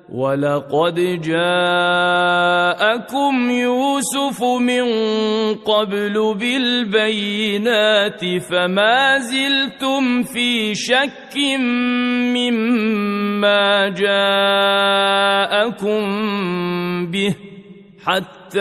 ولقد جاءكم يوسف من قبل بالبينات فما زلتم في شك مما جاءكم به حتى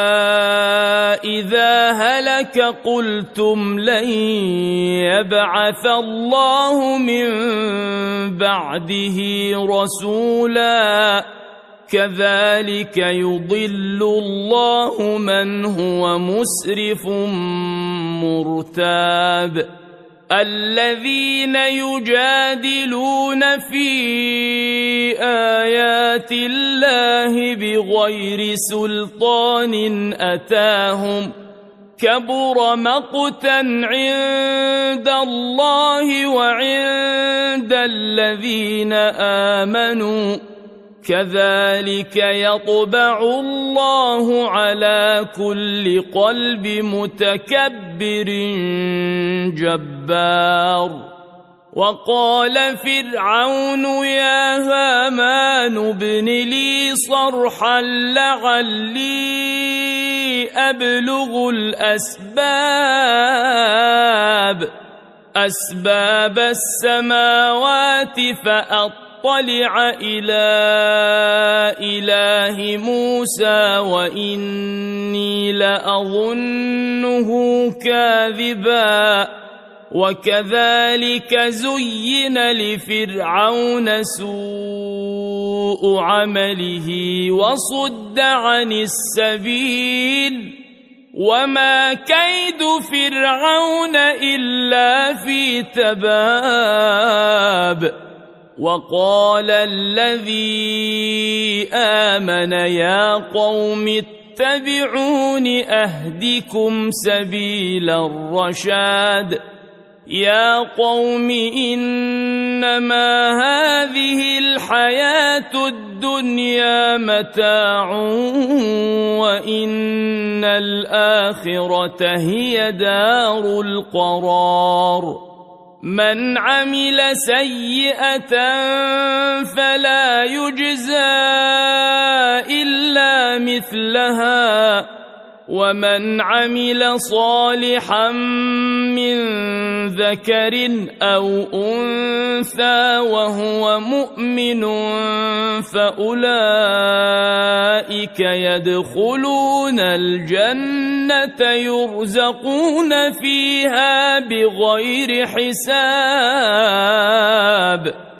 إذا هلك قلتم لن يبعث الله من بعده رسولا كذلك يضل الله من هو مسرف مرتاب الذين يجادلون في آيات الله بغير سلطان أتاهم كبر مقتا عند الله وعند الذين آمنوا كذلك يطبع الله على كل قلب متكبر جبار وقال فرعون يا هامان ابن لي صرحا لعلي أبلغ أسباب السماوات فأطلع إلى إله موسى وإني لأظنه كاذبا وكذلك زين لفرعون سوء عمله وصد عن السبيل وما كيد فرعون إلا في تباب وقال الذي آمن يا قوم اتبعون أهدكم سبيل الرشاد يا قوم إنما هذه الحياة الدنيا متاع وإن الآخرة هي دار القرار من عمل سيئة فلا يجزى إلا مثلها ومن عمل صالحا من ذكر أو أنثى وهو مؤمن فأولئك يدخلون الجنة يرزقون فيها بغير حساب